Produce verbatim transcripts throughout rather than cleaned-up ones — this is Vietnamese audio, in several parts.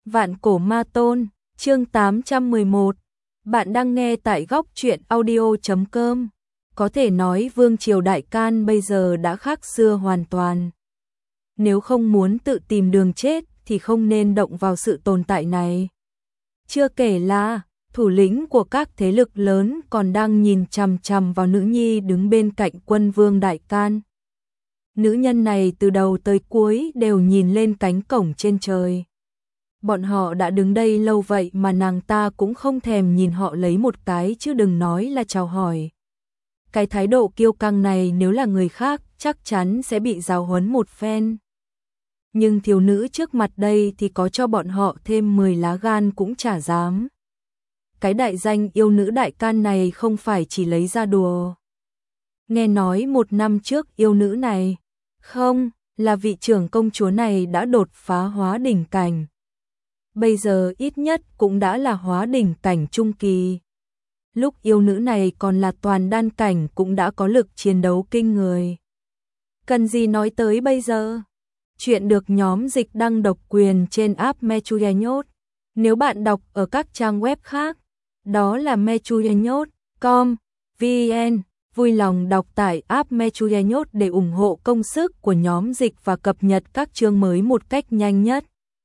Vạn cổ ma tôn, chương tám trăm mười một. Bạn đang nghe tại góc truyện audio chấm com. Có thể nói Vương triều Đại Can bây giờ đã khác xưa hoàn toàn. Nếu không muốn tự tìm đường chết thì không nên động vào sự tồn tại này. Chưa kể là thủ lĩnh của các thế lực lớn còn đang nhìn chằm chằm vào nữ nhi đứng bên cạnh Quân Vương Đại Can. Nữ nhân này từ đầu tới cuối đều nhìn lên cánh cổng trên trời. Bọn họ đã đứng đây lâu vậy mà nàng ta cũng không thèm nhìn họ lấy một cái chứ đừng nói là chào hỏi. Cái thái độ kiêu căng này nếu là người khác chắc chắn sẽ bị giáo huấn một phen. Nhưng thiếu nữ trước mặt đây thì có cho bọn họ thêm mười lá gan cũng chả dám. Cái đại danh yêu nữ Đại Can này không phải chỉ lấy ra đùa. Nghe nói một năm trước yêu nữ này, không, là vị trưởng công chúa này đã đột phá hóa đỉnh cảnh. Bây giờ ít nhất cũng đã là hóa đỉnh cảnh trung kỳ. Lúc yêu nữ này còn là toàn đan cảnh cũng đã có lực chiến đấu kinh người. Cần gì nói tới bây giờ? Chuyện được nhóm dịch đăng độc quyền trên app Mechuyenyot. Nếu bạn đọc ở các trang web khác, đó là mechuyenyot chấm com, vn. Vui lòng đọc tải app Mechuyenyot để ủng hộ công sức của nhóm dịch và cập nhật các chương mới một cách nhanh nhất.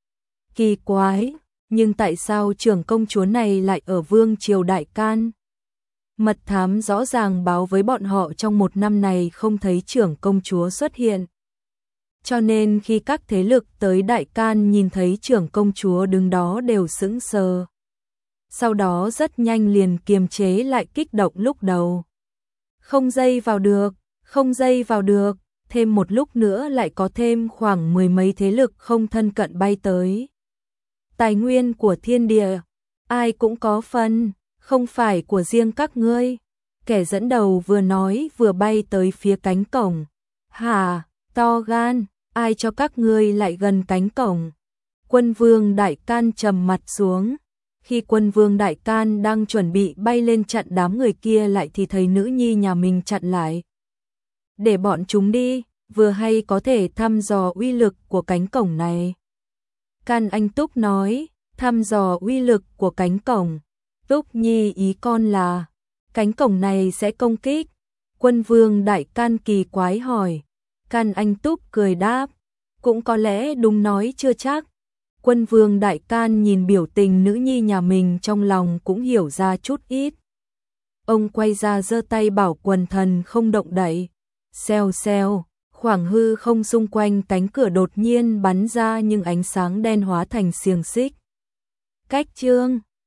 Kỳ quái, nhưng tại sao trưởng công chúa này lại ở Vương triều Đại Can? Mật thám rõ ràng báo với bọn họ trong một năm này không thấy trưởng công chúa xuất hiện. Cho nên khi các thế lực tới Đại Can nhìn thấy trưởng công chúa đứng đó đều sững sờ. Sau đó rất nhanh liền kiềm chế lại kích động lúc đầu. Không dây vào được, không dây vào được, thêm một lúc nữa lại có thêm khoảng mười mấy thế lực không thân cận bay tới. Tài nguyên của thiên địa, ai cũng có phần, không phải của riêng các ngươi. Kẻ dẫn đầu vừa nói vừa bay tới phía cánh cổng. Hả, to gan, ai cho các ngươi lại gần cánh cổng? Quân Vương Đại Can trầm mặt xuống. Khi Quân Vương Đại Can đang chuẩn bị bay lên chặn đám người kia lại thì thấy nữ nhi nhà mình chặn lại. Để bọn chúng đi, vừa hay có thể thăm dò uy lực của cánh cổng này. Can Anh Túc nói, thăm dò uy lực của cánh cổng. Túc Nhi ý con là, cánh cổng này sẽ công kích. Quân Vương Đại Can kỳ quái hỏi. Can Anh Túc cười đáp, cũng có lẽ đúng nói chưa chắc. Quân Vương Đại Can nhìn biểu tình nữ nhi nhà mình trong lòng cũng hiểu ra chút ít. Ông quay ra giơ tay bảo quần thần không động đậy. Xèo xèo, khoảng hư không xung quanh cánh cửa đột nhiên bắn ra những ánh sáng đen hóa thành xiềng xích. Cách chương